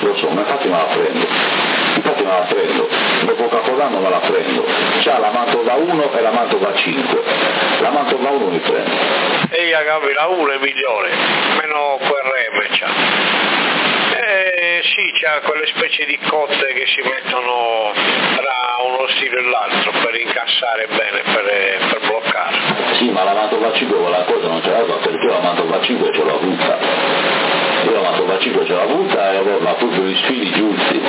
lo so, ma infatti me la prendo, dopo Capodanno me la prendo, c'ha la Mantova 1 e la Mantova 5, la Mantova 1 mi prendo. E io capi, la 1 è migliore, meno quel reme c'ha. Sì, c'ha quelle specie di cotte che si mettono tra uno stile e l'altro per incassare bene, per bloccare. Sì, ma la Mantova 5 quella cosa non ce l'aveva, perché io la Mantova 5 ce l'ho avuta. Io la Mantova 5 ce l'ho avuta e aveva proprio gli sfili giusti,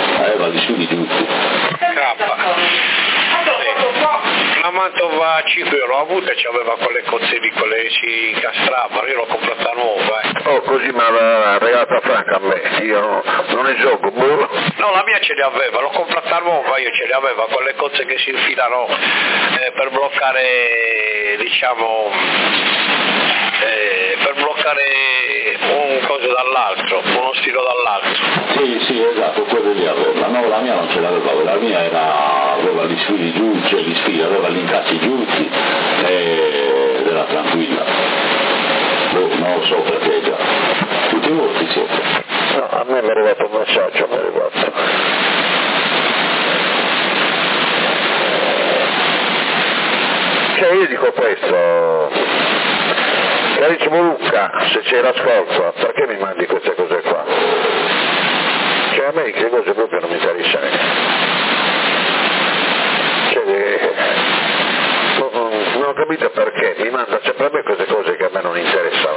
La Mantova 5 io l'ho avuta e c'aveva quelle cozze di quelle si incastravano, io l'ho comprata nuova. Oh, così mi aveva regalata Franca a me, io non ne gioco, boh. No, la mia ce le aveva, l'ho comprata nuova, io ce le aveva, quelle cozze che si infilano per bloccare, diciamo, per bloccare un coso dall'altro, uno stilo dall'altro. Sì, esatto, quello lì aveva. No, la mia non ce l'aveva, la mia aveva gli sfili giusti, aveva gli incassi giusti ed era tranquilla. Non lo so perché già. Tutti morti siete. No, a me mi è arrivato un messaggio, Cioè io dico questo, carissimo Luca, se c'è l'ascolto, perché mi mandi queste cose qua? Cioè a me che cose proprio non mi interessano. Cioè, non ho capito perché, mi manda sempre a me queste cose che a me non interessano.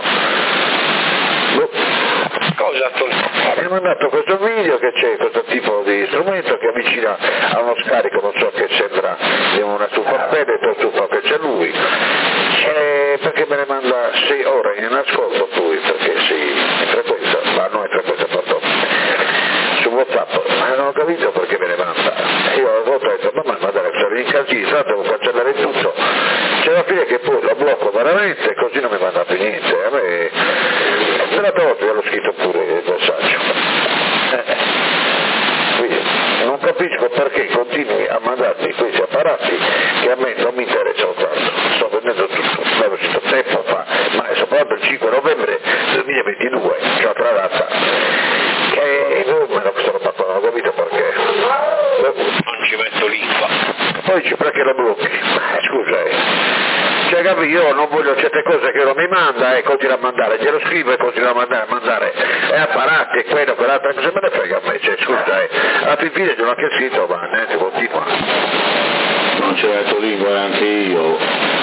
Cosa tu? Mi ha mandato questo video che c'è questo tipo di strumento che avvicina a uno scarico, non so che sembra una stufa a pelle, poi stufa che c'è lui. Perché me ne manda 6 ore in ascolto poi, perché in frequenza, ma non in frequenza, pardon, su WhatsApp, ma non ho capito perché me ne manda. Io ho detto, ma mandare sono in casino, devo cancellare tutto. C'è alla fine che poi lo blocco veramente, così non mi manda più niente. A me, l'altra volta io l'ho scritto pure il messaggio. Quindi non capisco perché continui a mandarmi questi apparati che a me non mi interessano tanto. Sto vendendo tutto, l'avevo scritto tempo fa, ma è soprattutto il 5 novembre 2022, c'è un'altra data. Che me lo questa roba qua, non ho capito perché. Non ci metto lingua. Poi perché lo blocchi? Scusa, Cioè capi, io non voglio certe cose che non mi manda e continua a mandare, glielo scrivo e continua a mandare apparati e quello, quell'altra, cosa me ne frega a me, cioè scusa, alla fine non ho che scritto, ma niente, continua. Non ci metto lingua neanche io.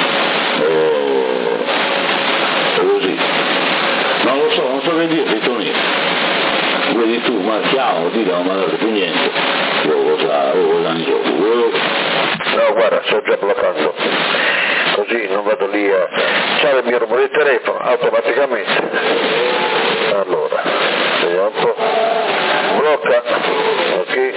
Così. Non so che dirti, Tony. Vedi tu, ma chiamo, non mandate più niente. Cosa ne gioco? No, guarda, sto già bloccando. Così non vado lì a... C'è il mio numero di telefono, automaticamente. Allora, vediamo un po'. Blocca, ok,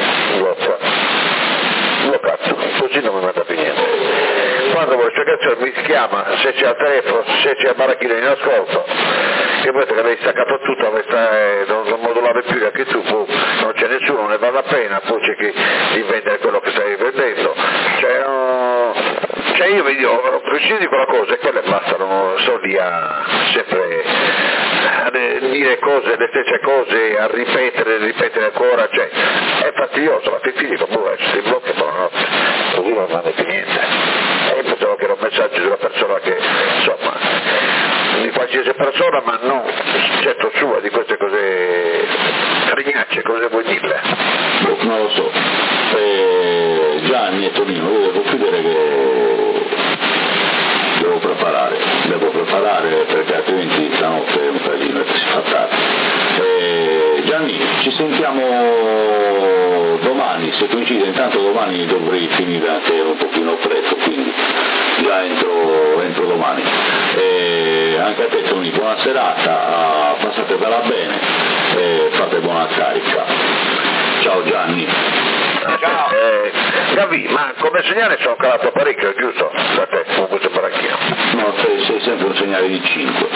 bloccato, così non mi manda più niente. Quando vuoi cercare mi chiama, se c'è al telefono, se c'è il baracchino in ascolto, che poi te l'avevi staccato tutto, non modulare più neanche tu, non c'è nessuno, non ne vale la pena, poi c'è chi di vendere quello che stai vendendo. Cioè io vedo, preciso di quella cosa e quelle bastano, sto lì a sempre a dire cose, le stesse cose, a ripetere ancora, cioè è fastidioso, ma ti dico, ti blocchi buonanotte, così non manda più niente. E pensavo che era un messaggio di una persona che, insomma, di qualsiasi persona, ma non certo sua, di queste cose frignacce, cosa vuoi dirle? Non lo so. Gianni e Tonino, io devo chiudere che devo preparare perché altrimenti stanotte è un casino e si fa tardi. Gianni, ci sentiamo domani, se coincide, intanto domani dovrei finire anche un pochino presto, quindi già entro domani. Anche a te Tony, buona serata, passate bella bene e fate buona carica. Ciao Gianni. Ciao. Gavi, ma come segnale sono calato parecchio, giusto? Da te, con questo parecchio. No, sei sempre un segnale di 5,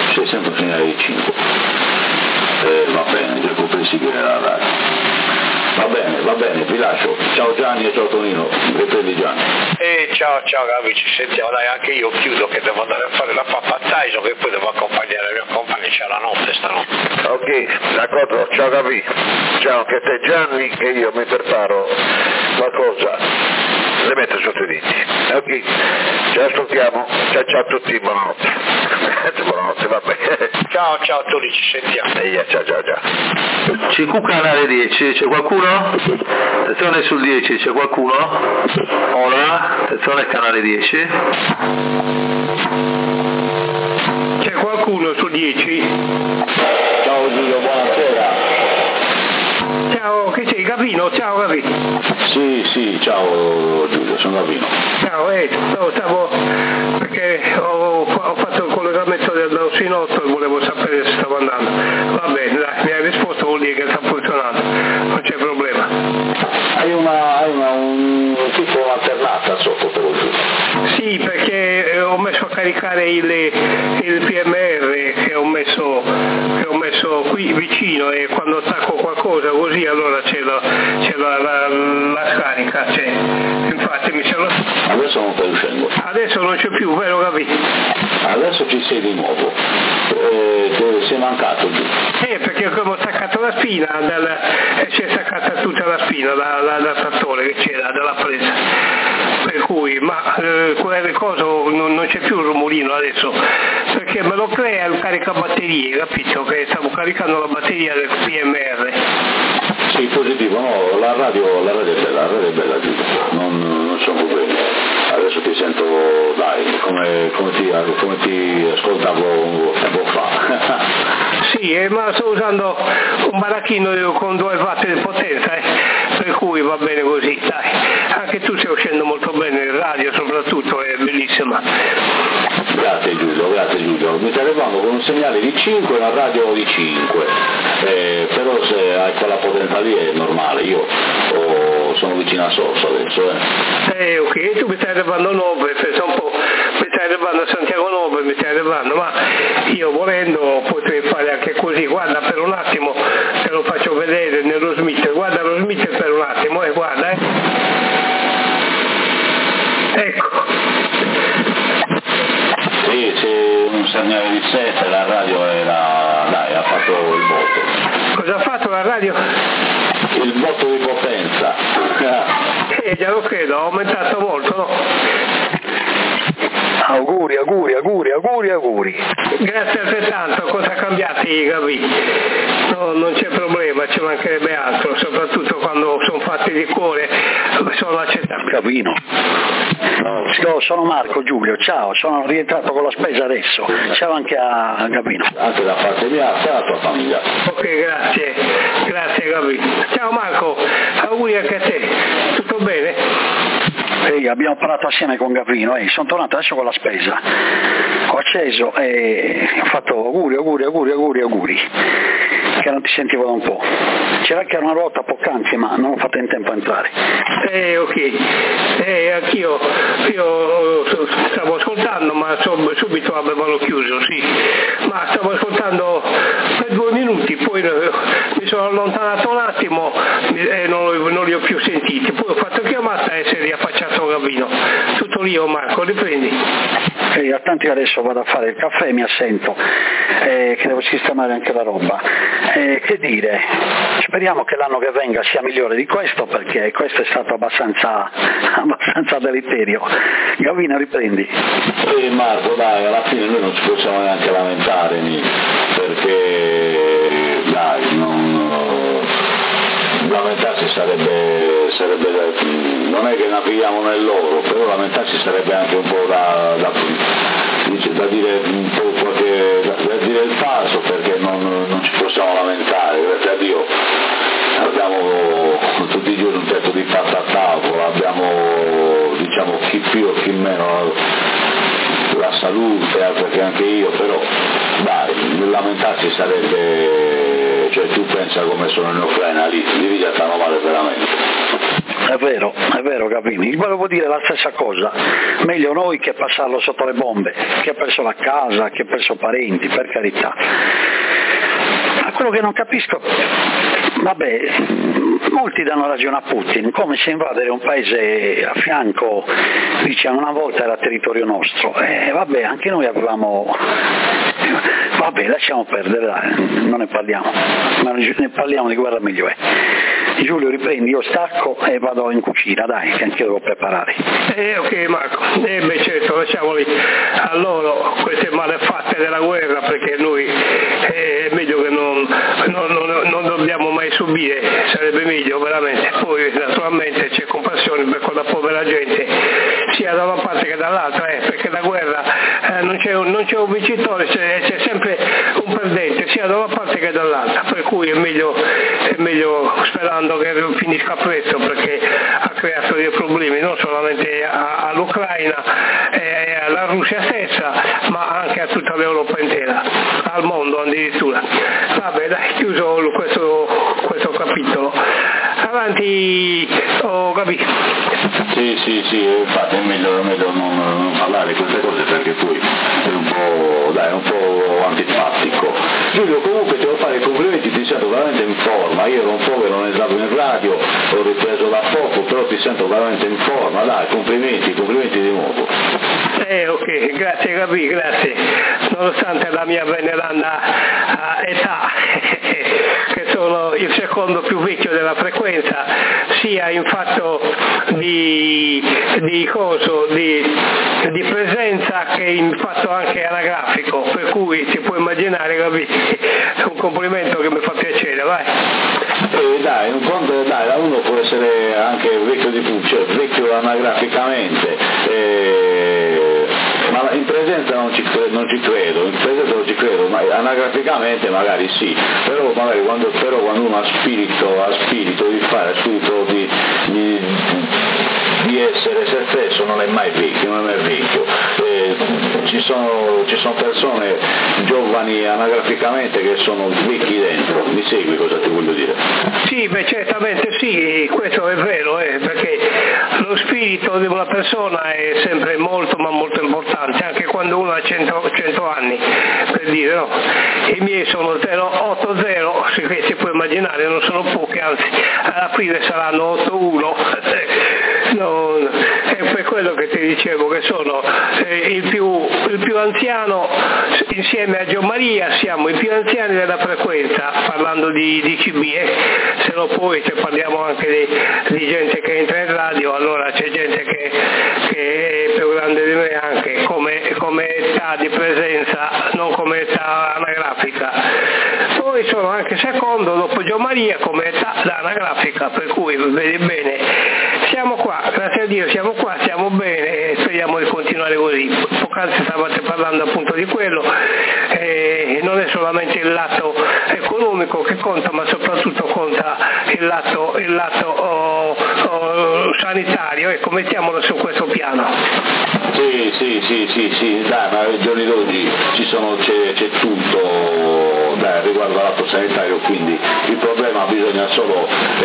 va bene, già comprensibile la radio. Va bene, vi lascio. Ciao Gianni e ciao Tonino, riprendi Gianni. Ciao Gavi, ci sentiamo, dai, anche io chiudo che devo andare a fare la pappa a Tyson, che poi devo accompagnare il mio compagno c'è la notte stanotte. Ok, d'accordo, ciao Gabi, ciao anche a te Gianni, e io mi preparo qualcosa, le metto sotto i denti. Ok, ci ascoltiamo, ciao a tutti, buonanotte. Buonanotte, va bene. Ciao a tutti, ci sentiamo. Ciao. CQ canale 10, c'è qualcuno? Attenzione sul 10, c'è qualcuno? Hola, attenzione canale 10. C'è qualcuno sul 10? Ciao Giulio, buonasera. Ciao, che sei? Gavino? Ciao Gavino. Sì, ciao Giulio, sono Gavino. Ciao, stavo perché ho fatto il collegamento dell'Ossinotto e volevo sapere se stava andando. Va bene, dai, mi hai risposto, vuol dire che sta funzionando, non c'è problema. Hai un tipo un'alternata sotto per giù? Sì, perché ho messo a caricare il PMR che ho messo qui vicino, e quando attacco qualcosa così allora c'è la scarica, infatti mi sembra. Adesso non stai uscendo. Adesso non c'è più, vero Gabi? Adesso ci sei di nuovo. Sei mancato giù. Perché come ho staccato la spina, si è staccata tutta la spina dal trattore che c'era, dalla presa. Per cui, quelle cose non c'è più il rumorino adesso, perché me lo crea il caricabatterie, capito? Che stavo caricando la batteria del PMR. Sì, positivo, no, la radio è bella Giulio, non c'è un problema. Adesso ti sento, dai, come ti ascoltavo tempo fa. Sì, ma sto usando un baracchino con 2 watt di potenza, per cui va bene così, dai. Anche tu stai uscendo molto bene, il radio soprattutto, è bellissima. Grazie Giulio, mi stai arrivando con un segnale di 5 e una radio di 5, però se hai quella potenza lì è normale, io sono vicino a Sorso adesso. Ok, tu mi stai arrivando a 9, pensa un po', mi stai arrivando a Santiago 9, mi stai arrivando, ma io volendo potrei fare anche così, guarda per un attimo, te lo faccio vedere nello Smith, guarda lo Smith per un attimo, guarda, Ecco. Sì, un segnale di 7, la radio ha fatto il botto. Cosa ha fatto la radio? Il botto di potenza. Già lo credo, ha aumentato molto, no? Auguri. Grazie altrettanto, cosa cambiate Gabi? No, non c'è problema, ci mancherebbe altro, soprattutto quando sono fatti di cuore, sono accettabili. Gavino. No, sono Marco Giulio, ciao, sono rientrato con la spesa adesso, ciao anche a Gavino. Anche da parte mia, ciao alla tua famiglia. Ok, grazie Gabi. Ciao Marco, auguri anche a te, tutto bene? Abbiamo parlato assieme con Gavino, sono tornato adesso con la spesa, ho acceso e ho fatto auguri, che non ti sentivo da un po', c'era anche una ruota poc'anzi ma non ho fatto in tempo a entrare. Ok, anch'io stavo ascoltando ma subito avevano chiuso, sì, ma stavo ascoltando per 2 minuti, poi mi sono allontanato un attimo e non li ho più sentiti, poi ho fatto chiamata e si è riaffacciato Gavino. Tutto lì, Marco, riprendi. A tanti adesso vado a fare il caffè, mi assento, che devo sistemare anche la roba. Che dire, speriamo che l'anno che venga sia migliore di questo, perché questo è stato abbastanza deleterio. Gavino, riprendi. Marco, dai, alla fine noi non ci possiamo neanche lamentare, perché dai, lamentarsi sarebbe, non è che navigiamo nell'oro, però lamentarsi sarebbe anche un po' da dire un po' da dire il falso, perché non ci possiamo lamentare, grazie a Dio abbiamo tutti i giorni un tetto di pasta a tavola, abbiamo diciamo chi più o chi meno la salute, perché anche io, però dai, lamentarsi sarebbe, cioè tu pensa come sono in Ucraina lì già stanno male veramente. È vero Gavini, volevo dire la stessa cosa, meglio noi che passarlo sotto le bombe, chi ha perso la casa, chi ha perso parenti, per carità. Ma quello che non capisco, vabbè, molti danno ragione a Putin, come se invadere un paese a fianco, diciamo una volta era territorio nostro, vabbè, anche noi avevamo Vabbè, lasciamo perdere, dai, non ne parliamo, ma ne parliamo di guerra meglio è. Giulio, riprendi, io stacco e vado in cucina, dai, che anch'io devo preparare. Ok Marco, beh certo, lasciamoli a loro queste malefatte della guerra, perché noi è meglio che non dobbiamo mai subire, sarebbe meglio veramente. Poi naturalmente c'è compassione per quella povera gente, sia da una parte che dall'altra, perché la guerra non c'è un vincitore, c'è sempre un perdente, sia da una parte che dall'altra, per cui è meglio sperando che finisca presto, perché ha creato dei problemi non solamente all'Ucraina e alla Russia stessa, ma anche a tutta l'Europa intera, al mondo addirittura. Vabbè, dai, chiuso questo capitolo. Avanti, Gabi. Sì, infatti è meglio non parlare di queste cose, perché poi è un po' antipatico. Giulio, comunque ti devo fare i complimenti, ti sento veramente in forma, io ero un po' che non entravo in radio, ho ripreso da poco, però ti sento veramente in forma, dai, complimenti di nuovo. Ok, grazie Gabi, grazie. Nonostante la mia veneranda età, che sono il secondo più vecchio della frequenza, sia in fatto di presenza che in fatto anche anagrafico, per cui si può immaginare, Gabi, è un complimento che mi fa piacere, vai. Dai, uno può essere anche vecchio di cioè vecchio anagraficamente, ma in presenza non ci credo, ma anagraficamente magari sì, però magari quando uno ha spirito di fare, spirito di essere se stesso, non è mai vecchio. Ci sono persone giovani anagraficamente che sono vecchi dentro, mi segui cosa ti voglio dire? Sì, beh certamente sì, questo è vero, perché lo spirito di una persona è sempre molto ma molto importante, anche quando uno ha 100 anni, per dire, no? I miei sono 080, si può immaginare, non sono pochi, anzi ad aprile saranno 81. È per quello che ti dicevo che sono il più anziano, insieme a Gio Maria siamo i più anziani della frequenza, parlando di CB, se no poi se parliamo anche di gente che entra in radio, allora c'è gente che è più grande di me anche come età di presenza, non come età anagrafica. Poi sono anche secondo dopo Gio Maria come età anagrafica, per cui vedi bene, siamo qua, grazie a Dio siamo qua, stiamo bene e speriamo di continuare così. Poc'anzi stavate parlando appunto di quello, non è solamente il lato economico che conta, ma soprattutto conta il lato sanitario, ecco, mettiamolo su questo piano. Sì, dai, ma ai giorni d'oggi c'è tutto riguardo all'atto sanitario, quindi il problema bisogna solo,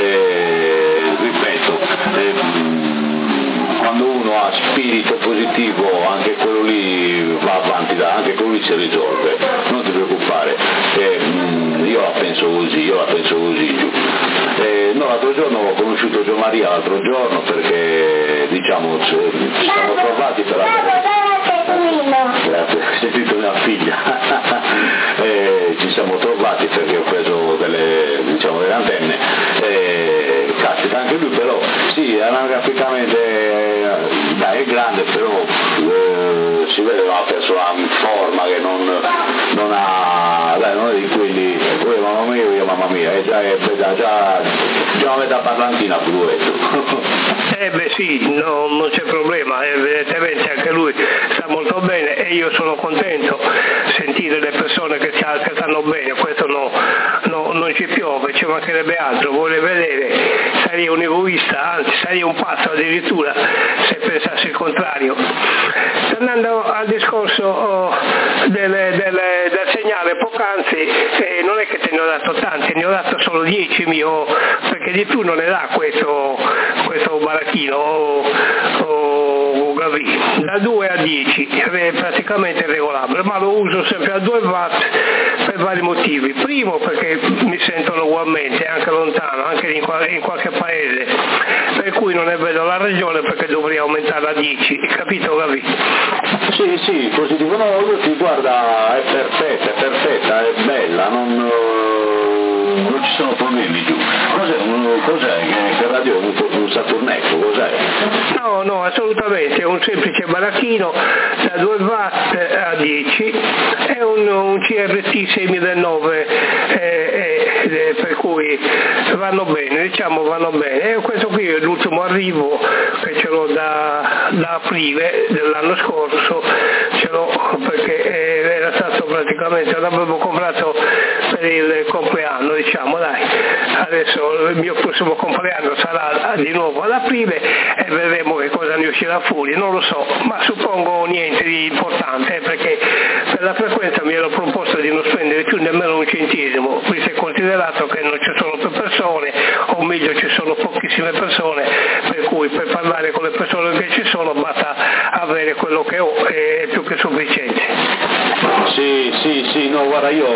quando uno ha spirito positivo anche quello lì va avanti, anche quello lì si risolve, non ti preoccupare, io la penso così giù. L'altro giorno ho conosciuto Gio Maria perché diciamo ci siamo trovati per grazie, ho sentito mia figlia. Ci siamo trovati perché ho preso delle antenne, caspita anche lui, però sì, anagraficamente è grande, però si vede una persona in forma che non è di quelli, mamma mia, già metà parlantina più beh sì, non c'è problema, evidentemente anche lui sta molto bene e io sono contento sentire le persone che stanno bene, questo non ci piove, ci mancherebbe altro, vuole vedere, sarei un egoista, anzi sarei un pazzo addirittura se pensassi il contrario. Tornando al discorso del segnale poc'anzi, non è che te ne ho dato tanti, ne ho dato solo 10 mio, perché di più non ne dà questo baracchino Gavi, da 2 a 10 è praticamente regolabile, ma lo uso sempre a 2 watt per vari motivi. Primo perché mi sentono ugualmente anche lontano, anche in qualche paese, per cui non ne vedo la ragione perché dovrei aumentarla a 10, capito? Sì, così dicono, guarda, è perfetta, è bella, non ci sono problemi giù. Cos'è che radio è un Saturnetto, cos'è? No, assolutamente, è un semplice baracchino da 2 watt a 10, è un CRT 6009, per cui vanno bene, e questo qui è l'ultimo arrivo che ce l'ho da aprile dell'anno scorso, ce l'ho perché era stato praticamente, l'avevo comprato per il compleanno, adesso il mio prossimo compleanno sarà di nuovo ad aprile e vedremo che cosa ne uscirà fuori, non lo so, ma suppongo niente di importante, perché per la frequenza mi ero proposto di non spendere più nemmeno un centesimo, visto e considerato che non ci sono più persone, o meglio ci sono pochissime persone, per cui per parlare con le persone che ci sono basta avere quello che ho, è più che sufficiente. Sì, no, guarda, io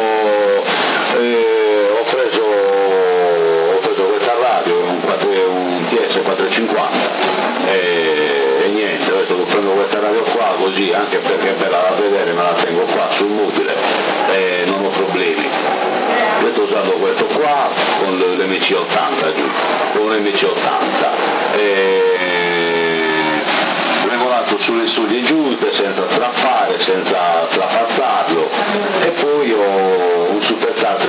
ho preso questa radio, un TS 450 e niente, adesso prendo questa radio qua così, anche perché è bella da vedere, me la tengo qua sul mobile e non ho problemi. Io sto usando questo qua con l'MC80 giù, con l'MC80 regolato sulle soglie giuste, senza strappare, senza strapazzarlo, e poi ho un Superstar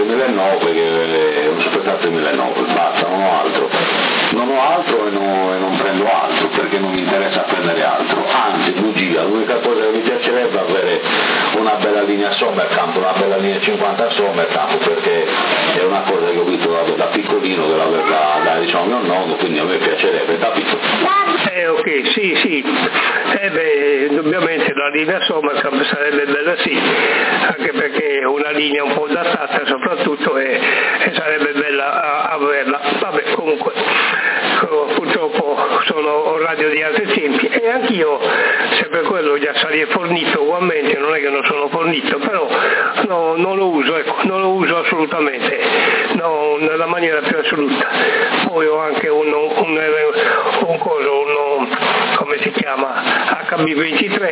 3009 basta, non ho altro e non prendo altro perché non mi interessa prendere altro, anzi bugia, l'unica cosa che mi piacerebbe è avere una bella linea Sommerkamp, una bella linea 50 Sommerkamp, perché è una cosa che ho visto da piccolino che l'aveva da mio nonno, quindi a me piacerebbe, capito? Ok, sì, indubbiamente la linea Sommerkamp sarebbe bella, sì, anche perché è una linea un po' datata soprattutto e sarebbe bella averla. Vabbè, comunque purtroppo sono radio di altri tempi e anch'io, se per quello già sarei fornito ugualmente, non è che non sono fornito, però non lo uso assolutamente, nella maniera più assoluta. Poi ho anche come si chiama, HB23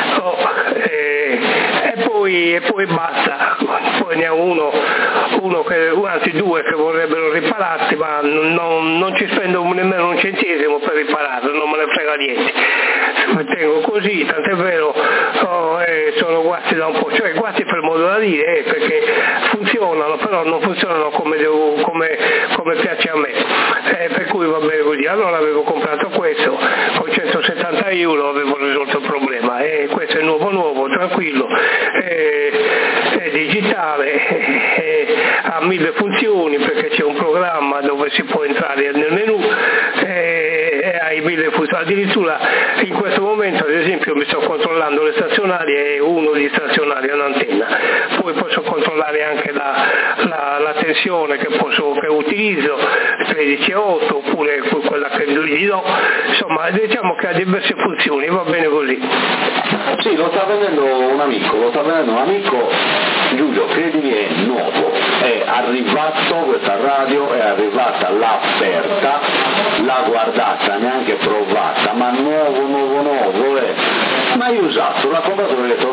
e poi basta, poi ne ho anzi due che vorrebbero ripararsi, ma non ci spendo nemmeno un centesimo per ripararlo, non me ne frega niente, mi tengo così, tant'è vero, sono guasti da un po', cioè guasti per modo da dire, perché funzionano, però non funzionano come piace a me, per cui va bene così. Allora avevo comprato questo, con 170 euro avevo risolto il problema, e questo è nuovo, tranquillo, è digitale, ha 1000 funzioni perché c'è un programma dove si può entrare nel menu, e hai 1000 funzioni, addirittura in questo momento ad esempio mi sto controllando le stazionarie e uno di stazionarie è un'antenna, poi posso controllare anche la tensione che utilizzo, 13,8 oppure quella che gli do, insomma diciamo che ha diverse funzioni, va bene così. Sì, lo sta vendendo un amico, Giulio, credimi, è nuovo, è arrivato questa radio, è arrivata, l'ha aperta, l'ha guardata, neanche provata, ma nuovo, mai usato, l'ha comprato e ho detto,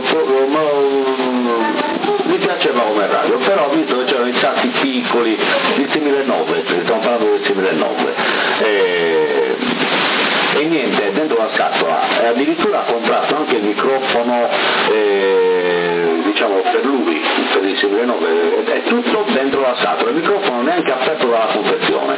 mi piaceva come radio, però ho visto che c'erano i tanti piccoli, il 6009, stiamo parlando del 6009, e niente, dentro la scatola, e addirittura ha comprato anche il microfono, per lui, per il 6009, è tutto dentro la scatola, il microfono neanche aperto dalla confezione,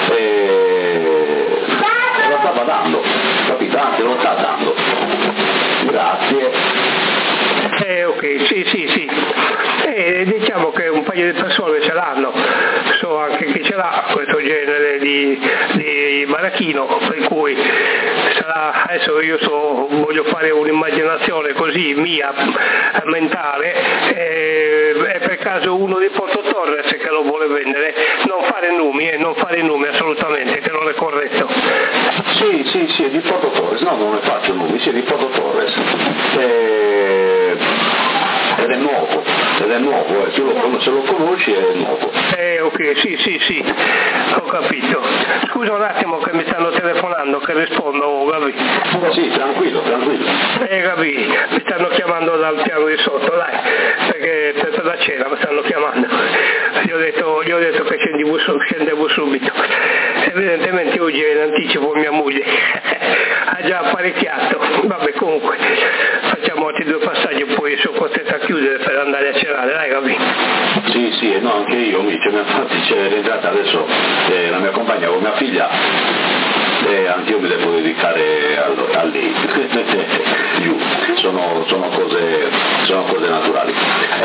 lo stava dando, capito? Anzi, lo sta dando. Grazie. Ok, sì. Diciamo che un paio di persone ce l'hanno, so anche chi ce l'ha questo genere di baracchino, per cui sarà, adesso io voglio fare un'immaginazione così mia, mentale, è per caso uno di Porto Torres che lo vuole vendere, non fare nomi assolutamente, che non è corretto. Sì, è di Porto Torres, no, non ne faccio nomi, sì, è di Porto Torres. ed è nuovo, se lo conosci è nuovo. Ok, sì, ho capito. Scusa un attimo che mi stanno telefonando, che rispondo, Gabi. Sì, tranquillo. Gabi, mi stanno chiamando dal piano di sotto, dai, perché per la cena mi stanno chiamando. Gli ho detto che scendevo subito. Evidentemente oggi è in anticipo mia moglie. Ha già apparecchiato. Vabbè, comunque, facciamo altri 2 passaggi, poi sono costretto a chiudere per andare a cenare, dai Gabi. Sì, no, anche io, infatti c'è rientrata adesso la mia compagna con mia figlia e anche io mi devo dedicare a lei. Giù, sono cose naturali.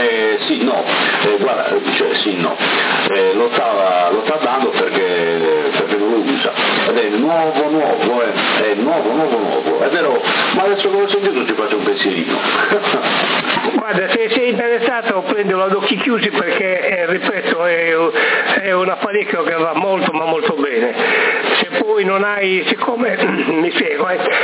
Lo sta dando perché non lo usa, ed è nuovo, è nuovo, è vero, ma adesso che l'ho sentito ci faccio un pensierino. Guarda, se sei interessato prendilo ad occhi chiusi perché, ripeto, è un apparecchio che va molto ma molto bene. Se poi non hai, siccome, mi spiego,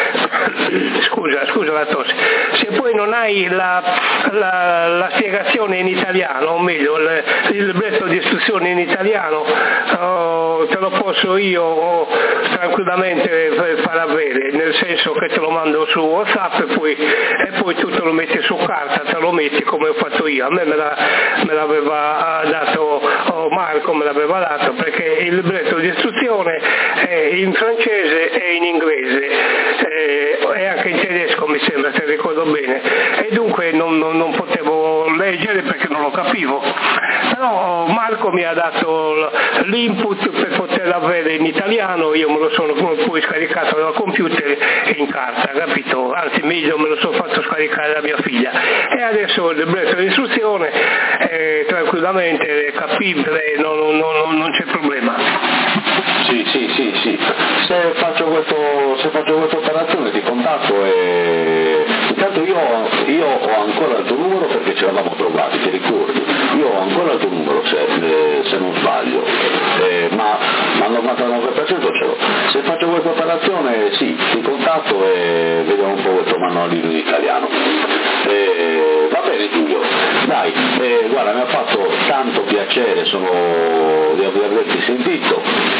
scusa la tosse, se poi non hai la spiegazione in italiano, o meglio, il libretto di istruzione in italiano, te lo posso io tranquillamente far avere, nel senso che te lo mando su WhatsApp e poi tu te lo metti su carta, te lo metti come ho fatto io. A me me l'aveva dato Marco, me l'aveva dato, perché il libretto di istruzione è in francese e in inglese e anche in tedesco, mi sembra, se ricordo bene, e dunque non potevo leggere perché non lo capivo, però Marco mi ha dato l'input per poterlo avere in italiano, io me lo sono poi scaricato dal computer e in carta, capito? Anzi meglio, me lo sono fatto scaricare da mia figlia e adesso il libretto di istruzione è tranquillamente capibile, non c'è problema. Sì. Se faccio questa operazione ti contatto e intanto io ho ancora il tuo numero perché ce l'avamo trovati, ti ricordi? Io ho ancora il tuo numero se non sbaglio, ma al 99% ce l'ho. Se faccio questa operazione sì, ti contatto e vediamo un po' questo manualino in italiano. Va bene Giulio, dai, guarda, mi ha fatto tanto piacere di averti sentito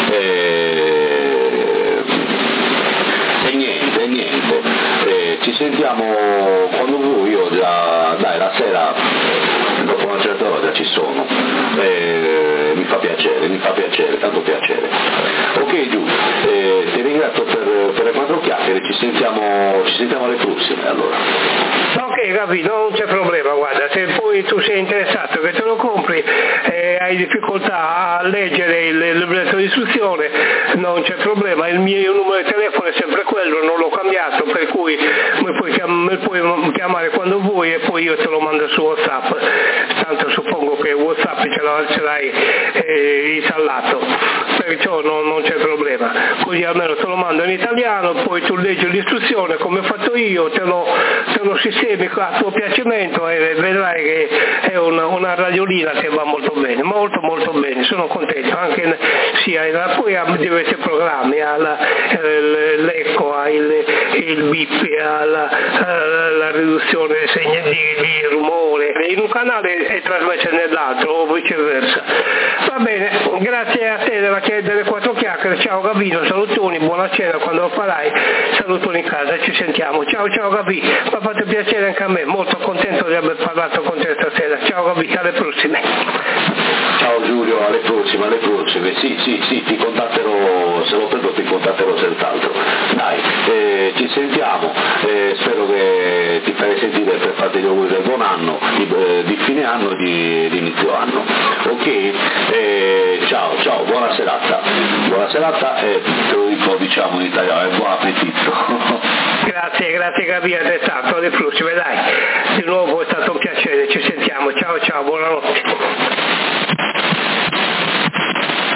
e niente, ci sentiamo quando vuoi, io già, dai, la sera dopo una certa ora già ci sono, mi fa piacere, tanto piacere. Ok Giù, ti ringrazio per le 4 chiacchiere, ci sentiamo alle prossime allora. Ok, capito, non c'è problema, guarda, se poi tu sei interessato che te lo compri e hai difficoltà a leggere il libretto di istruzione, non c'è problema, il mio numero di telefono è sempre quello, non l'ho cambiato, per cui mi puoi chiamare quando vuoi e poi io te lo mando su WhatsApp, tanto suppongo che WhatsApp ce l'hai installato, perciò non c'è problema, così almeno te lo mando in italiano, poi tu leggi l'istruzione come ho fatto io, te lo sistemi a tuo piacimento e vedrai che è una radiolina che va molto bene, molto bene, sono contento, anche poi ha diversi programmi, ha l'eco, ha il bip, ha la riduzione dei segni di rumore, in un canale è trasmesso nell'altro o viceversa. Va bene, grazie a te delle 4 chiacchiere, ciao Gabino, salutoni, buona cena quando lo farai, salutoni in casa, ci sentiamo, ciao Gabi, mi ha fatto piacere anche a me, molto contento di aver parlato con te stasera, ciao Gabi, alle prossime. Ciao Giulio, alle prossime, sì, ti contatterò, se lo prendo ti contatterò senz'altro. Dai, ci sentiamo, spero che ti farei sentire per farti gli auguri del buon anno, di fine anno e di inizio anno. Ok? Ciao, buona serata e te lo dico, diciamo in italiano, buon appetito. Grazie Gabi, altrettanto, alle prossime, dai, di nuovo è stato un piacere, ci sentiamo, ciao, buonanotte.